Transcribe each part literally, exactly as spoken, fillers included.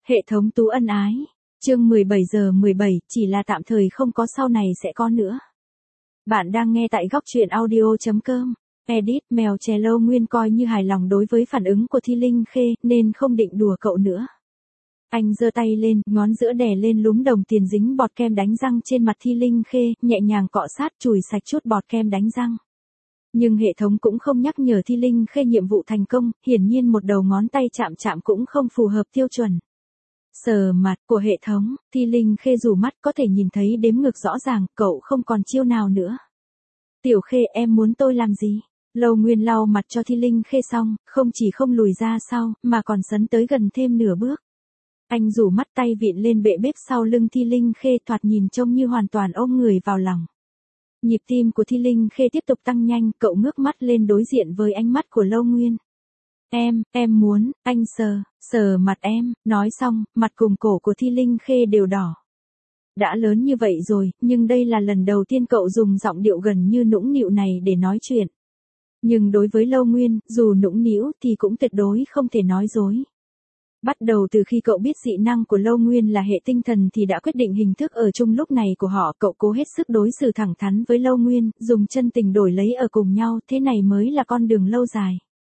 Hệ thống tú ân ái. Chương mười bảy giờ mười bảy, chỉ là tạm thời không có, sau này sẽ có nữa. Bạn đang nghe tại góc truyện audio chấm com. Edit, mèo chè Lâu Nguyên coi như hài lòng đối với phản ứng của Thi Linh Khê, nên không định đùa cậu nữa. Anh giơ tay lên, ngón giữa đè lên lúm đồng tiền dính bọt kem đánh răng trên mặt Thi Linh Khê, nhẹ nhàng cọ sát chùi sạch chút bọt kem đánh răng. Nhưng hệ thống cũng không nhắc nhở Thi Linh Khê nhiệm vụ thành công, hiển nhiên một đầu ngón tay chạm chạm cũng không phù hợp tiêu chuẩn. Sờ mặt của hệ thống, Thi Linh Khê rủ mắt có thể nhìn thấy đếm ngược rõ ràng, cậu không còn chiêu nào nữa. Tiểu Khê, em muốn tôi làm gì? Lâu Nguyên lau mặt cho Thi Linh Khê xong, không chỉ không lùi ra sau, mà còn sấn tới gần thêm nửa bước. Anh rủ mắt tay vịn lên bệ bếp sau lưng Thi Linh Khê, thoạt nhìn trông như hoàn toàn ôm người vào lòng. Nhịp tim của Thi Linh Khê tiếp tục tăng nhanh, cậu ngước mắt lên đối diện với ánh mắt của Lâu Nguyên. Em, em muốn, anh sờ, sờ mặt em, nói xong, mặt cùng cổ của Thi Linh Khê đều đỏ. Đã lớn như vậy rồi, nhưng đây là lần đầu tiên cậu dùng giọng điệu gần như nũng nịu này để nói chuyện. Nhưng đối với Lâu Nguyên, dù nũng nịu thì cũng tuyệt đối không thể nói dối. Bắt đầu từ khi cậu biết dị năng của Lâu Nguyên là hệ tinh thần thì đã quyết định hình thức ở chung lúc này của họ, cậu cố hết sức đối xử thẳng thắn với Lâu Nguyên, dùng chân tình đổi lấy ở cùng nhau, thế này mới là con đường lâu dài.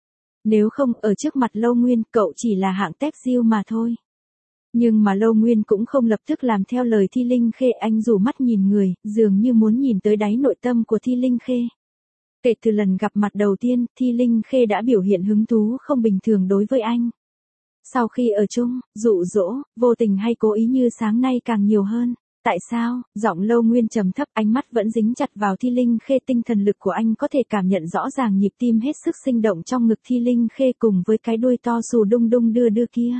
Nếu không, ở trước mặt Lâu Nguyên, cậu chỉ là hạng tép diêu mà thôi. Nhưng mà Lâu Nguyên cũng không lập tức làm theo lời Thi Linh Khê, anh rủ mắt nhìn người, dường như muốn nhìn tới đáy nội tâm của Thi Linh Khê. Kể từ lần gặp mặt đầu tiên, Thi Linh Khê đã biểu hiện hứng thú không bình thường đối với anh. Sau khi ở chung, dụ dỗ, vô tình hay cố ý như sáng nay càng nhiều hơn. Tại sao? Giọng Lâu Nguyên trầm thấp, ánh mắt vẫn dính chặt vào Thi Linh Khê, tinh thần lực của anh có thể cảm nhận rõ ràng nhịp tim hết sức sinh động trong ngực Thi Linh Khê cùng với cái đuôi to xù đung đung đưa đưa kia.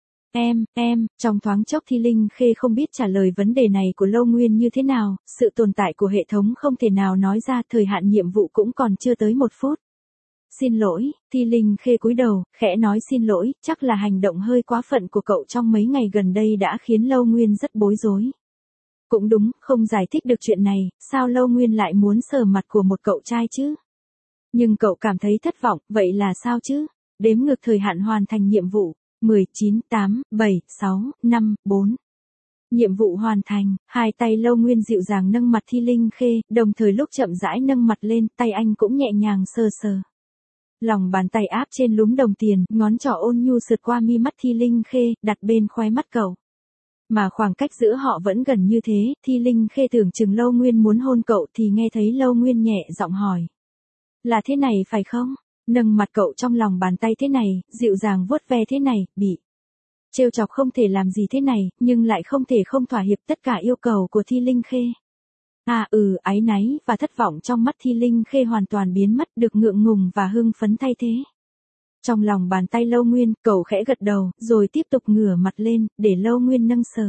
Em, em, trong thoáng chốc Thi Linh Khê không biết trả lời vấn đề này của Lâu Nguyên như thế nào, sự tồn tại của hệ thống không thể nào nói ra, thời hạn nhiệm vụ cũng còn chưa tới một phút. Xin lỗi, Thi Linh Khê cúi đầu, khẽ nói xin lỗi, chắc là hành động hơi quá phận của cậu trong mấy ngày gần đây đã khiến Lâu Nguyên rất bối rối. Cũng đúng, không giải thích được chuyện này, sao Lâu Nguyên lại muốn sờ mặt của một cậu trai chứ? Nhưng cậu cảm thấy thất vọng, vậy là sao chứ? Đếm ngược thời hạn hoàn thành nhiệm vụ, mười, chín, tám, bảy, sáu, năm, bốn. Nhiệm vụ hoàn thành, hai tay Lâu Nguyên dịu dàng nâng mặt Thi Linh Khê, đồng thời lúc chậm rãi nâng mặt lên, tay anh cũng nhẹ nhàng sờ sờ. Lòng bàn tay áp trên lúm đồng tiền, ngón trỏ ôn nhu sượt qua mi mắt Thi Linh Khê, đặt bên khóe mắt cậu. Mà khoảng cách giữa họ vẫn gần như thế, Thi Linh Khê tưởng chừng Lâu Nguyên muốn hôn cậu thì nghe thấy Lâu Nguyên nhẹ giọng hỏi. Là thế này phải không? Nâng mặt cậu trong lòng bàn tay thế này, dịu dàng vuốt ve thế này, bị trêu chọc không thể làm gì thế này, nhưng lại không thể không thỏa hiệp tất cả yêu cầu của Thi Linh Khê. À ừ, áy náy và thất vọng trong mắt Thi Linh Khê hoàn toàn biến mất, được ngượng ngùng và hưng phấn thay thế. Trong lòng bàn tay Lâu Nguyên, cậu khẽ gật đầu, rồi tiếp tục ngửa mặt lên, để Lâu Nguyên nâng sờ.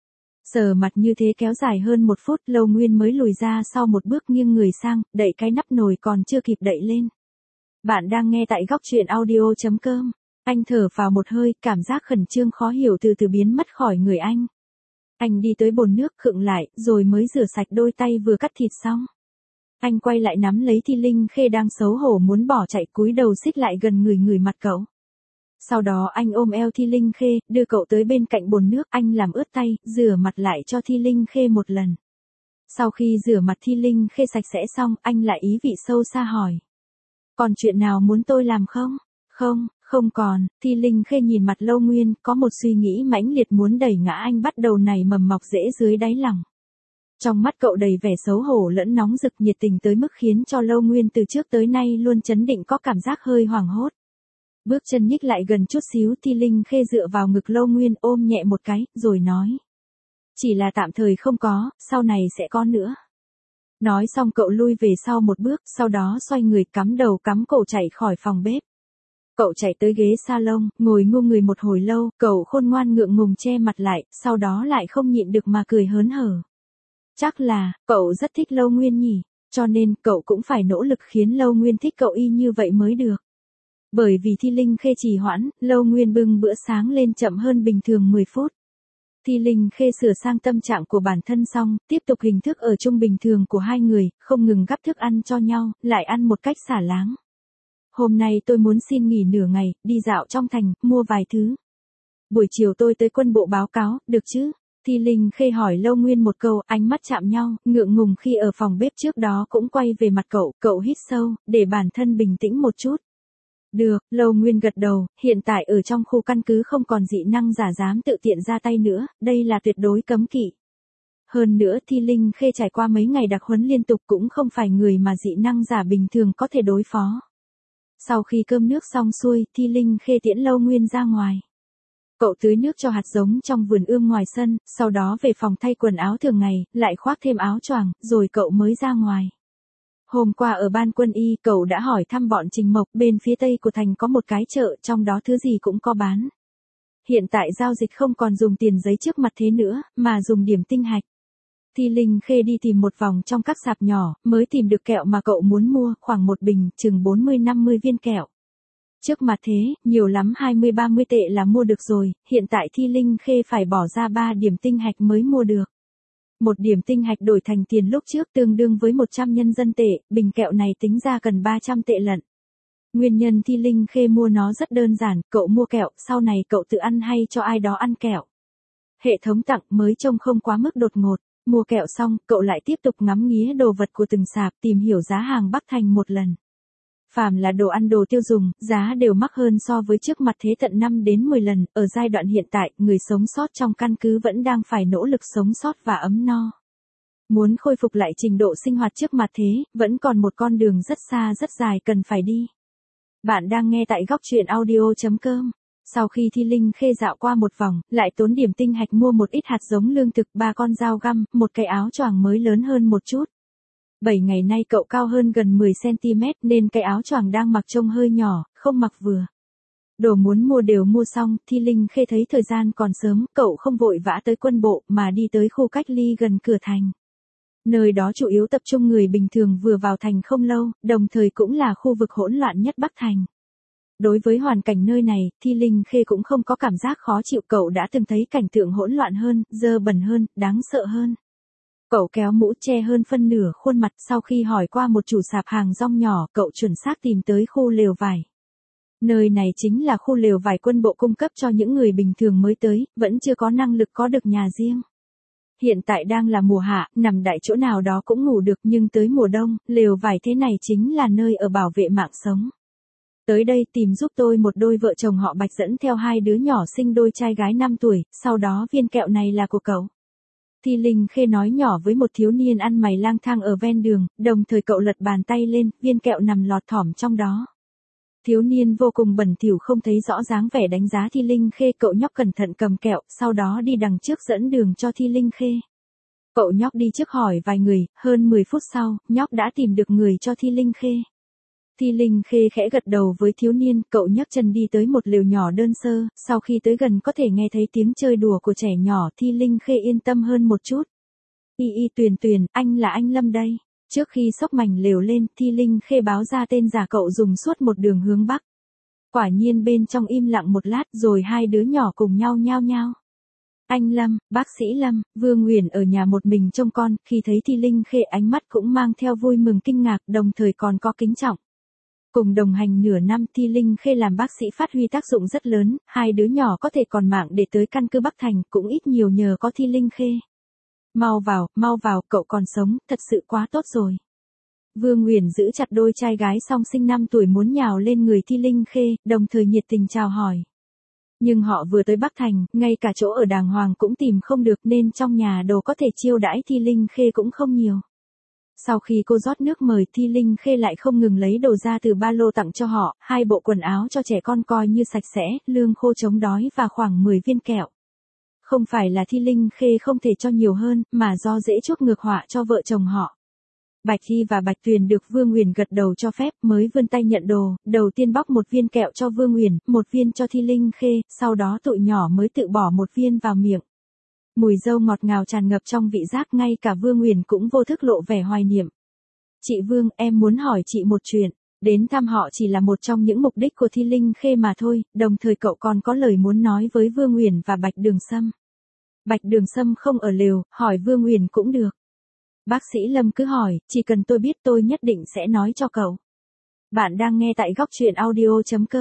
Sờ mặt như thế kéo dài hơn một phút, Lâu Nguyên mới lùi ra sau một bước nghiêng người sang, đậy cái nắp nồi còn chưa kịp đậy lên. Bạn đang nghe tại góc truyện audio chấm com. Anh thở phào một hơi, cảm giác khẩn trương khó hiểu từ từ biến mất khỏi người anh. Anh đi tới bồn nước khựng lại, rồi mới rửa sạch đôi tay vừa cắt thịt xong. Anh quay lại nắm lấy Thi Linh Khê đang xấu hổ muốn bỏ chạy, cúi đầu xích lại gần người người mặt cậu. Sau đó anh ôm eo Thi Linh Khê, đưa cậu tới bên cạnh bồn nước, anh làm ướt tay, rửa mặt lại cho Thi Linh Khê một lần. Sau khi rửa mặt Thi Linh Khê sạch sẽ xong, anh lại ý vị sâu xa hỏi. Còn chuyện nào muốn tôi làm không? Không, không còn. Thi Linh Khê nhìn mặt Lâu Nguyên, có một suy nghĩ mãnh liệt muốn đẩy ngã anh bắt đầu nảy mầm mọc rễ dưới đáy lòng. Trong mắt cậu đầy vẻ xấu hổ lẫn nóng rực, nhiệt tình tới mức khiến cho Lâu Nguyên từ trước tới nay luôn chấn định có cảm giác hơi hoảng hốt. Bước chân nhích lại gần chút xíu, Thi Linh Khê dựa vào ngực Lâu Nguyên ôm nhẹ một cái, rồi nói. Chỉ là tạm thời không có, sau này sẽ có nữa. Nói xong cậu lui về sau một bước, sau đó xoay người cắm đầu cắm cổ chạy khỏi phòng bếp. Cậu chạy tới ghế salon, ngồi ngu người một hồi lâu, cậu khôn ngoan ngượng ngùng che mặt lại, sau đó lại không nhịn được mà cười hớn hở. Chắc là, cậu rất thích Lâu Nguyên nhỉ, cho nên cậu cũng phải nỗ lực khiến Lâu Nguyên thích cậu y như vậy mới được. Bởi vì Thi Linh Khê trì hoãn, Lâu Nguyên bưng bữa sáng lên chậm hơn bình thường mười phút. Thi Linh Khê sửa sang tâm trạng của bản thân xong, tiếp tục hình thức ở chung bình thường của hai người, không ngừng gắp thức ăn cho nhau, lại ăn một cách xả láng. Hôm nay tôi muốn xin nghỉ nửa ngày, đi dạo trong thành, mua vài thứ. buổi chiều tôi tới quân bộ báo cáo, được chứ? Thi Linh Khê hỏi Lâu Nguyên một câu, ánh mắt chạm nhau, ngượng ngùng khi ở phòng bếp trước đó cũng quay về mặt cậu, cậu hít sâu, để bản thân bình tĩnh một chút. Được, Lâu Nguyên gật đầu, hiện tại ở trong khu căn cứ không còn dị năng giả dám tự tiện ra tay nữa, đây là tuyệt đối cấm kỵ. Hơn nữa Thi Linh Khê trải qua mấy ngày đặc huấn liên tục cũng không phải người mà dị năng giả bình thường có thể đối phó. Sau khi cơm nước xong xuôi, Thi Linh Khê tiễn Lâu Nguyên ra ngoài. Cậu tưới nước cho hạt giống trong vườn ươm ngoài sân, sau đó về phòng thay quần áo thường ngày, lại khoác thêm áo choàng, rồi cậu mới ra ngoài. Hôm qua ở ban quân y, cậu đã hỏi thăm bọn Trình Mộc, bên phía tây của thành có một cái chợ, trong đó thứ gì cũng có bán. Hiện tại giao dịch không còn dùng tiền giấy trước mặt thế nữa, mà dùng điểm tinh hạch. Thi Linh Khê đi tìm một vòng trong các sạp nhỏ, mới tìm được kẹo mà cậu muốn mua, khoảng một bình, chừng bốn mươi năm mươi viên kẹo. Trước mặt thế, nhiều lắm hai mươi ba mươi tệ là mua được rồi, hiện tại Thi Linh Khê phải bỏ ra ba điểm tinh hạch mới mua được. Một điểm tinh hạch đổi thành tiền lúc trước tương đương với một trăm nhân dân tệ, bình kẹo này tính ra cần ba trăm tệ lận. Nguyên nhân Thi Linh Khê mua nó rất đơn giản, cậu mua kẹo, sau này cậu tự ăn hay cho ai đó ăn kẹo. Hệ thống tặng mới trông không quá mức đột ngột. Mua kẹo xong, cậu lại tiếp tục ngắm nghía đồ vật của từng sạp, tìm hiểu giá hàng Bắc Thành một lần. Phàm là đồ ăn đồ tiêu dùng, giá đều mắc hơn so với trước mặt thế tận năm đến mười lần, ở giai đoạn hiện tại, người sống sót trong căn cứ vẫn đang phải nỗ lực sống sót và ấm no. Muốn khôi phục lại trình độ sinh hoạt trước mặt thế, vẫn còn một con đường rất xa rất dài cần phải đi. Bạn đang nghe tại góc truyện audio chấm com. Sau khi Thi Linh Khê dạo qua một vòng, lại tốn điểm tinh hạch mua một ít hạt giống lương thực, ba con dao găm, một cái áo choàng mới lớn hơn một chút. Bảy ngày nay cậu cao hơn gần mười xăng ti mét nên cái áo choàng đang mặc trông hơi nhỏ, không mặc vừa. Đồ muốn mua đều mua xong, Thi Linh Khê thấy thời gian còn sớm, cậu không vội vã tới quân bộ mà đi tới khu cách ly gần cửa thành. Nơi đó chủ yếu tập trung người bình thường vừa vào thành không lâu, đồng thời cũng là khu vực hỗn loạn nhất Bắc Thành. Đối với hoàn cảnh nơi này, Thi Linh Khê cũng không có cảm giác khó chịu, cậu đã từng thấy cảnh tượng hỗn loạn hơn, dơ bẩn hơn, đáng sợ hơn. Cậu kéo mũ che hơn phân nửa khuôn mặt, sau khi hỏi qua một chủ sạp hàng rong nhỏ, cậu chuẩn xác tìm tới khu lều vải. Nơi này chính là khu lều vải quân bộ cung cấp cho những người bình thường mới tới, vẫn chưa có năng lực có được nhà riêng. Hiện tại đang là mùa hạ, nằm đại chỗ nào đó cũng ngủ được, nhưng tới mùa đông, lều vải thế này chính là nơi ở bảo vệ mạng sống. Tới đây tìm giúp tôi một đôi vợ chồng họ Bạch dẫn theo hai đứa nhỏ sinh đôi trai gái năm tuổi, sau đó viên kẹo này là của cậu. Thi Linh Khê nói nhỏ với một thiếu niên ăn mày lang thang ở ven đường, đồng thời cậu lật bàn tay lên, viên kẹo nằm lọt thỏm trong đó. Thiếu niên vô cùng bẩn thỉu không thấy rõ dáng vẻ đánh giá Thi Linh Khê, cậu nhóc cẩn thận cầm kẹo, sau đó đi đằng trước dẫn đường cho Thi Linh Khê. Cậu nhóc đi trước hỏi vài người, hơn mười phút sau, nhóc đã tìm được người cho Thi Linh Khê. Thi Linh Khê khẽ gật đầu với thiếu niên, cậu nhấc chân đi tới một lều nhỏ đơn sơ, sau khi tới gần có thể nghe thấy tiếng chơi đùa của trẻ nhỏ, Thi Linh Khê yên tâm hơn một chút. Y y Tuyền Tuyền, anh là anh Lâm đây. Trước khi xốc mảnh lều lên, Thi Linh Khê báo ra tên giả cậu dùng suốt một đường hướng Bắc. Quả nhiên bên trong im lặng một lát rồi hai đứa nhỏ cùng nhau nhao nhao. Anh Lâm, bác sĩ Lâm, Vương Nguyền ở nhà một mình trông con, khi thấy Thi Linh Khê ánh mắt cũng mang theo vui mừng kinh ngạc, đồng thời còn có kính trọng. Cùng đồng hành nửa năm, Thi Linh Khê làm bác sĩ phát huy tác dụng rất lớn, hai đứa nhỏ có thể còn mạng để tới căn cứ Bắc Thành, cũng ít nhiều nhờ có Thi Linh Khê. Mau vào, mau vào, cậu còn sống, thật sự quá tốt rồi. Vương Nguyền giữ chặt đôi trai gái song sinh năm tuổi muốn nhào lên người Thi Linh Khê, đồng thời nhiệt tình chào hỏi. Nhưng họ vừa tới Bắc Thành, ngay cả chỗ ở đàng hoàng cũng tìm không được nên trong nhà đồ có thể chiêu đãi Thi Linh Khê cũng không nhiều. Sau khi cô rót nước mời, Thi Linh Khê lại không ngừng lấy đồ ra từ ba lô tặng cho họ, hai bộ quần áo cho trẻ con coi như sạch sẽ, lương khô chống đói và khoảng mười viên kẹo. Không phải là Thi Linh Khê không thể cho nhiều hơn, mà do dễ chuốc ngược họa cho vợ chồng họ. Bạch Thi và Bạch Tuyền được Vương Nguyền gật đầu cho phép, mới vươn tay nhận đồ, đầu tiên bóc một viên kẹo cho Vương Nguyền, một viên cho Thi Linh Khê, sau đó tụi nhỏ mới tự bỏ một viên vào miệng. Mùi dâu ngọt ngào tràn ngập trong vị giác, ngay cả Vương Nguyền cũng vô thức lộ vẻ hoài niệm. Chị Vương, em muốn hỏi chị một chuyện, đến thăm họ chỉ là một trong những mục đích của Thi Linh Khê mà thôi, đồng thời cậu còn có lời muốn nói với Vương Nguyền và Bạch Đường Sâm. Bạch Đường Sâm không ở lều, hỏi Vương Nguyền cũng được. Bác sĩ Lâm cứ hỏi, chỉ cần tôi biết tôi nhất định sẽ nói cho cậu. Bạn đang nghe tại góc truyện audio chấm com.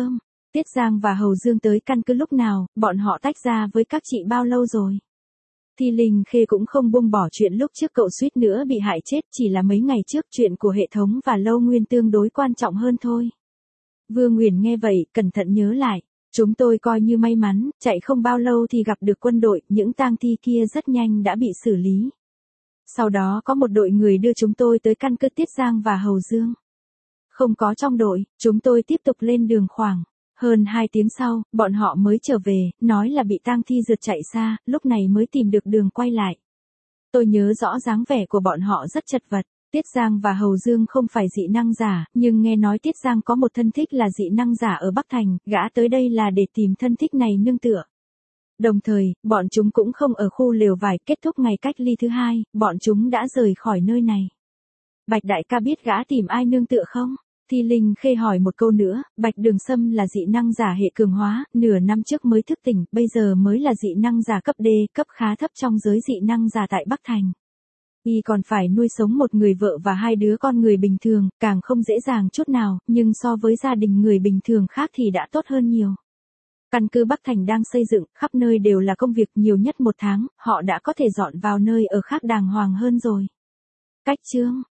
Tiết Giang và Hầu Dương tới căn cứ lúc nào, bọn họ tách ra với các chị bao lâu rồi? Thi Linh Khê cũng không buông bỏ chuyện lúc trước cậu suýt nữa bị hại chết, chỉ là mấy ngày trước chuyện của hệ thống và Lâu Nguyên tương đối quan trọng hơn thôi. Vương Nguyền nghe vậy, cẩn thận nhớ lại. Chúng tôi coi như may mắn, chạy không bao lâu thì gặp được quân đội, những tang thi kia rất nhanh đã bị xử lý. Sau đó có một đội người đưa chúng tôi tới căn cứ Tiết Giang và Hầu Dương. Không có trong đội, chúng tôi tiếp tục lên đường khoảng. Hơn hai tiếng sau, bọn họ mới trở về, nói là bị tang thi rượt chạy xa, lúc này mới tìm được đường quay lại. Tôi nhớ rõ dáng vẻ của bọn họ rất chật vật. Tiết Giang và Hầu Dương không phải dị năng giả, nhưng nghe nói Tiết Giang có một thân thích là dị năng giả ở Bắc Thành, gã tới đây là để tìm thân thích này nương tựa. Đồng thời, bọn chúng cũng không ở khu lều vải, kết thúc ngày cách ly thứ hai, bọn chúng đã rời khỏi nơi này. Bạch đại ca biết gã tìm ai nương tựa không? Thi Linh Khê hỏi một câu nữa. Bạch Đường Sâm là dị năng giả hệ cường hóa, nửa năm trước mới thức tỉnh, bây giờ mới là dị năng giả cấp D, cấp khá thấp trong giới dị năng giả tại Bắc Thành. Y còn phải nuôi sống một người vợ và hai đứa con người bình thường, càng không dễ dàng chút nào, nhưng so với gia đình người bình thường khác thì đã tốt hơn nhiều. Căn cứ Bắc Thành đang xây dựng, khắp nơi đều là công việc, nhiều nhất một tháng, họ đã có thể dọn vào nơi ở khác đàng hoàng hơn rồi. Cách chương